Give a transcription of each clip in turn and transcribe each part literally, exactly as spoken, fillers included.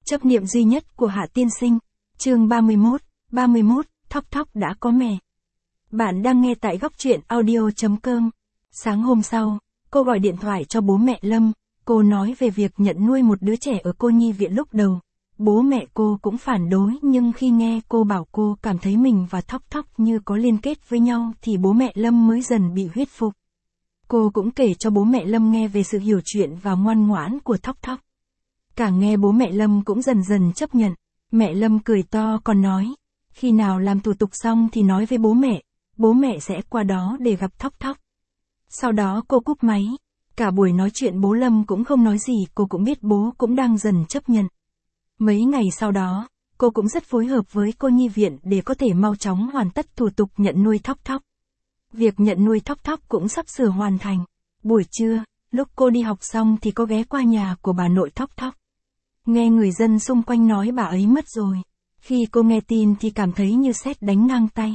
Chấp niệm duy nhất của Hạ Tiên Sinh. Chương ba mươi mốt, ba mươi mốt, Thóc Thóc đã có mẹ. Bạn đang nghe tại góc truyện audio chấm com. Sáng hôm sau, cô gọi điện thoại cho bố mẹ Lâm, cô nói về việc nhận nuôi một đứa trẻ ở cô nhi viện lúc đầu. Bố mẹ cô cũng phản đối, nhưng khi nghe cô bảo cô cảm thấy mình và Thóc Thóc như có liên kết với nhau thì bố mẹ Lâm mới dần bị huyết phục. Cô cũng kể cho bố mẹ Lâm nghe về sự hiểu chuyện và ngoan ngoãn của Thóc Thóc. Càng nghe bố mẹ Lâm cũng dần dần chấp nhận. Mẹ Lâm cười to còn nói, khi nào làm thủ tục xong thì nói với bố mẹ, bố mẹ sẽ qua đó để gặp Thóc Thóc. Sau đó cô cúp máy. Cả buổi nói chuyện bố Lâm cũng không nói gì, cô cũng biết bố cũng đang dần chấp nhận. Mấy ngày sau đó, cô cũng rất phối hợp với cô nhi viện để có thể mau chóng hoàn tất thủ tục nhận nuôi Thóc Thóc. Việc nhận nuôi Thóc Thóc cũng sắp sửa hoàn thành. Buổi trưa, lúc cô đi học xong thì cô ghé qua nhà của bà nội Thóc Thóc. Nghe người dân xung quanh nói bà ấy mất rồi. Khi cô nghe tin thì cảm thấy như sét đánh ngang tay.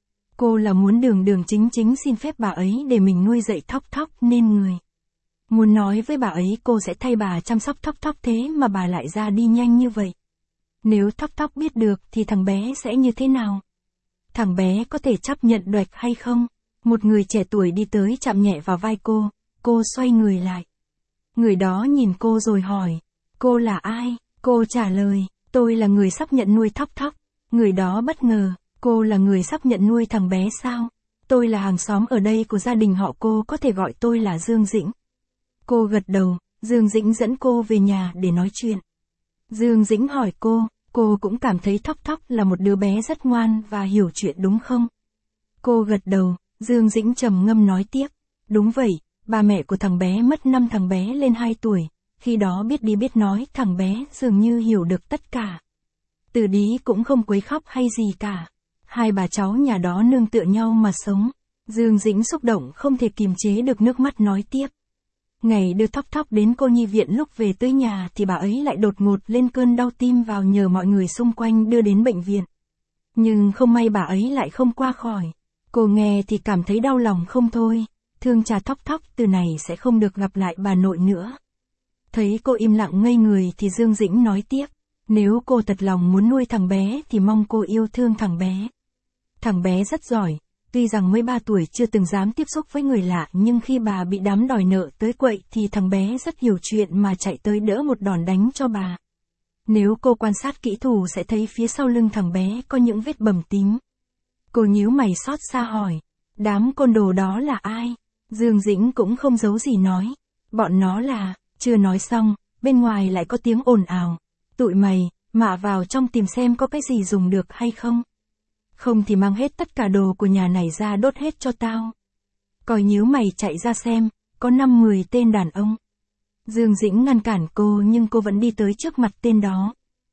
Cô là muốn đường đường chính chính xin phép bà ấy để mình nuôi dạy Thóc Thóc nên người. Muốn nói với bà ấy cô sẽ thay bà chăm sóc Thóc Thóc, thế mà bà lại ra đi nhanh như vậy. Nếu Thóc Thóc biết được thì thằng bé sẽ như thế nào? Thằng bé có thể chấp nhận đoạch hay không? Một người trẻ tuổi đi tới chạm nhẹ vào vai cô, cô xoay người lại. Người đó nhìn cô rồi hỏi, cô là ai? Cô trả lời, tôi là người sắp nhận nuôi Thóc Thóc. Người đó bất ngờ, cô là người sắp nhận nuôi thằng bé sao? Tôi là hàng xóm ở đây của gia đình họ, cô có thể gọi tôi là Dương Dĩnh. Cô gật đầu, Dương Dĩnh dẫn cô về nhà để nói chuyện. Dương Dĩnh hỏi cô, cô cũng cảm thấy Thóc Thóc là một đứa bé rất ngoan và hiểu chuyện đúng không? Cô gật đầu, Dương Dĩnh trầm ngâm nói tiếp, đúng vậy, ba mẹ của thằng bé mất năm thằng bé lên hai tuổi, khi đó biết đi biết nói thằng bé dường như hiểu được tất cả. Từ Đí cũng không quấy khóc hay gì cả. Hai bà cháu nhà đó nương tựa nhau mà sống. Dương Dĩnh xúc động không thể kìm chế được nước mắt nói tiếp. Ngày đưa Thóc Thóc đến cô nhi viện, lúc về tới nhà thì bà ấy lại đột ngột lên cơn đau tim vào nhờ mọi người xung quanh đưa đến bệnh viện. Nhưng không may bà ấy lại không qua khỏi. Cô nghe thì cảm thấy đau lòng không thôi, thương cha Thóc Thóc từ này sẽ không được gặp lại bà nội nữa. Thấy cô im lặng ngây người thì Dương Dĩnh nói tiếp, nếu cô thật lòng muốn nuôi thằng bé thì mong cô yêu thương thằng bé. Thằng bé rất giỏi, tuy rằng mới ba tuổi chưa từng dám tiếp xúc với người lạ, nhưng khi bà bị đám đòi nợ tới quậy thì thằng bé rất hiểu chuyện mà chạy tới đỡ một đòn đánh cho bà. Nếu cô quan sát kỹ thù sẽ thấy phía sau lưng thằng bé có những vết bầm tím. Cô nhíu mày xót xa hỏi, đám côn đồ đó là ai? Dương Dĩnh cũng không giấu gì nói, bọn nó là, chưa nói xong, bên ngoài lại có tiếng ồn ào, tụi mày, mạ vào trong tìm xem có cái gì dùng được hay không. Không thì mang hết tất cả đồ của nhà này ra đốt hết cho tao. Coi nhíu mày chạy ra xem, có năm mười tên đàn ông. Dương Dĩnh ngăn cản cô nhưng cô vẫn đi tới trước mặt tên đó.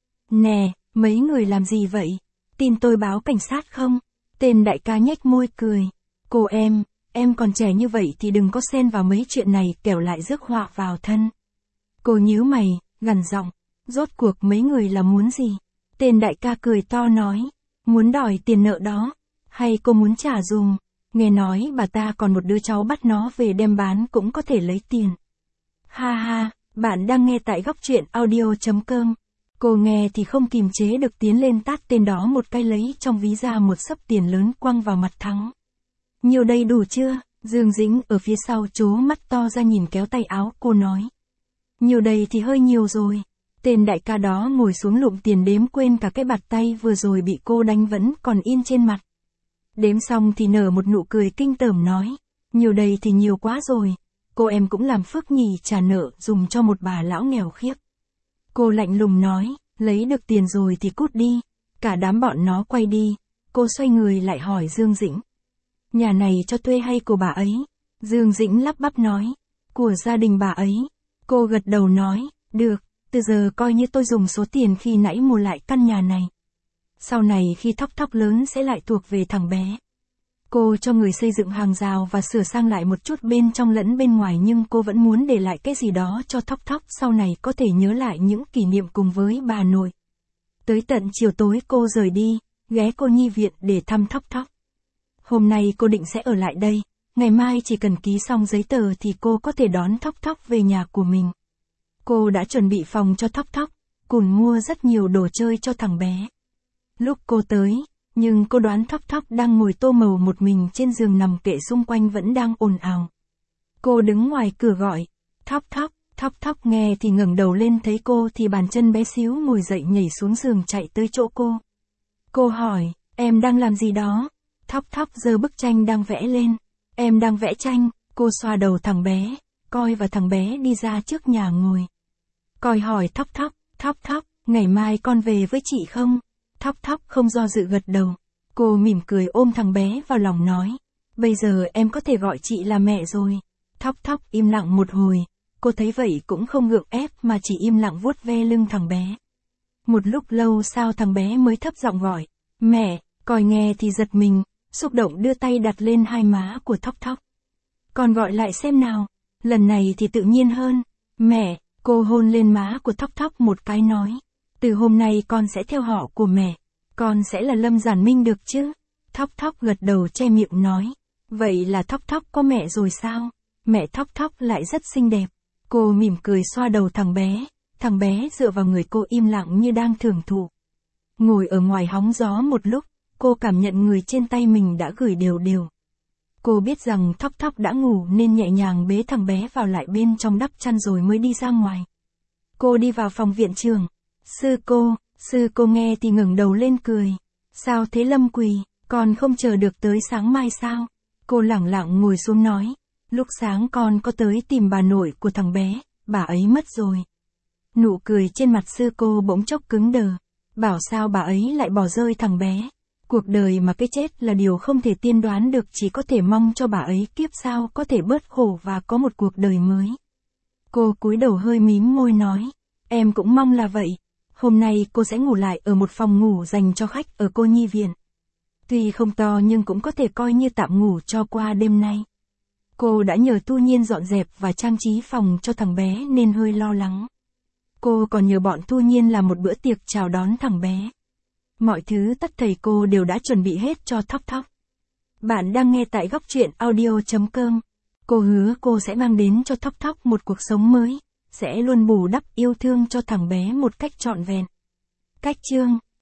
Nè, mấy người làm gì vậy? Tin tôi báo cảnh sát không? Tên đại ca nhếch môi cười. Cô em, em còn trẻ như vậy thì đừng có xen vào mấy chuyện này, kẻo lại rước họa vào thân. Cô nhíu mày, gằn giọng, rốt cuộc mấy người là muốn gì? Tên đại ca cười to nói, muốn đòi tiền nợ đó, hay cô muốn trả dùm? Nghe nói bà ta còn một đứa cháu bắt nó về đem bán cũng có thể lấy tiền. Ha ha, bạn đang nghe tại góc truyện audio chấm com. Cô nghe thì không kìm chế được tiến lên tát tên đó một cái, lấy trong ví ra một xấp tiền lớn quăng vào mặt Thắng. Nhiều đây đủ chưa? Dương Dĩnh ở phía sau trố mắt to ra nhìn kéo tay áo cô nói. Nhiều đây thì hơi nhiều rồi. Tên đại ca đó ngồi xuống lụm tiền đếm quên cả cái bạt tay vừa rồi bị cô đánh vẫn còn in trên mặt. Đếm xong thì nở một nụ cười kinh tởm nói, nhiều đây thì nhiều quá rồi, cô em cũng làm phước nhỉ, trả nợ dùng cho một bà lão nghèo khiếp. Cô lạnh lùng nói, lấy được tiền rồi thì cút đi. Cả đám bọn nó quay đi. Cô xoay người lại hỏi Dương Dĩnh, nhà này cho thuê hay của bà ấy? Dương Dĩnh lắp bắp nói, của gia đình bà ấy. Cô gật đầu nói, được, từ giờ coi như tôi dùng số tiền khi nãy mua lại căn nhà này. Sau này khi Thóc Thóc lớn sẽ lại thuộc về thằng bé. Cô cho người xây dựng hàng rào và sửa sang lại một chút bên trong lẫn bên ngoài, nhưng cô vẫn muốn để lại cái gì đó cho Thóc Thóc sau này có thể nhớ lại những kỷ niệm cùng với bà nội. Tới tận chiều tối cô rời đi, ghé cô nhi viện để thăm Thóc Thóc. Hôm nay cô định sẽ ở lại đây, ngày mai chỉ cần ký xong giấy tờ thì cô có thể đón Thóc Thóc về nhà của mình. Cô đã chuẩn bị phòng cho Thóc Thóc. Cùn mua rất nhiều đồ chơi cho thằng bé. Lúc cô tới, nhưng cô đoán Thóc Thóc đang ngồi tô màu một mình trên giường nằm kệ xung quanh vẫn đang ồn ào. Cô đứng ngoài cửa gọi, Thóc Thóc, Thóc Thóc nghe thì ngẩng đầu lên thấy cô thì bàn chân bé xíu ngồi dậy nhảy xuống giường chạy tới chỗ cô. Cô hỏi, em đang làm gì đó? Thóc Thóc giơ bức tranh đang vẽ lên. Em đang vẽ tranh, cô xoa đầu thằng bé, Coi và thằng bé đi ra trước nhà ngồi. Coi hỏi Thóc Thóc, Thóc Thóc, ngày mai con về với chị không? Thóc Thóc không do dự gật đầu. Cô mỉm cười ôm thằng bé vào lòng nói, bây giờ em có thể gọi chị là mẹ rồi. Thóc Thóc im lặng một hồi, cô thấy vậy cũng không gượng ép mà chỉ im lặng vuốt ve lưng thằng bé. Một lúc lâu sau thằng bé mới thấp giọng gọi, mẹ, Coi nghe thì giật mình, xúc động đưa tay đặt lên hai má của Thóc Thóc. Con gọi lại xem nào, lần này thì tự nhiên hơn, mẹ, cô hôn lên má của Thóc Thóc một cái nói, từ hôm nay con sẽ theo họ của mẹ, con sẽ là Lâm Giản Minh được chứ? Thóc Thóc gật đầu che miệng nói, vậy là Thóc Thóc có mẹ rồi sao? Mẹ Thóc Thóc lại rất xinh đẹp. Cô mỉm cười xoa đầu thằng bé, thằng bé dựa vào người cô im lặng như đang thưởng thụ. Ngồi ở ngoài hóng gió một lúc, cô cảm nhận người trên tay mình đã gửi đều đều. Cô biết rằng Thóc Thóc đã ngủ nên nhẹ nhàng bế thằng bé vào lại bên trong đắp chăn rồi mới đi ra ngoài. Cô đi vào phòng viện trưởng. Sư cô, sư cô nghe thì ngẩng đầu lên cười. Sao thế Lâm Quỳ, con không chờ được tới sáng mai sao? Cô lẳng lặng ngồi xuống nói, lúc sáng con có tới tìm bà nội của thằng bé, bà ấy mất rồi. Nụ cười trên mặt sư cô bỗng chốc cứng đờ. Bảo sao bà ấy lại bỏ rơi thằng bé? Cuộc đời mà cái chết là điều không thể tiên đoán được, chỉ có thể mong cho bà ấy kiếp sau có thể bớt khổ và có một cuộc đời mới. Cô cúi đầu hơi mím môi nói, em cũng mong là vậy. Hôm nay cô sẽ ngủ lại ở một phòng ngủ dành cho khách ở cô nhi viện. Tuy không to nhưng cũng có thể coi như tạm ngủ cho qua đêm nay. Cô đã nhờ Tu Nhiên dọn dẹp và trang trí phòng cho thằng bé nên hơi lo lắng. Cô còn nhờ bọn Tu Nhiên làm một bữa tiệc chào đón thằng bé. Mọi thứ tất thầy cô đều đã chuẩn bị hết cho Thóc Thóc. Bạn đang nghe tại góc truyện audio chấm com. Cô hứa cô sẽ mang đến cho Thóc Thóc một cuộc sống mới, sẽ luôn bù đắp yêu thương cho thằng bé một cách trọn vẹn. Cách chương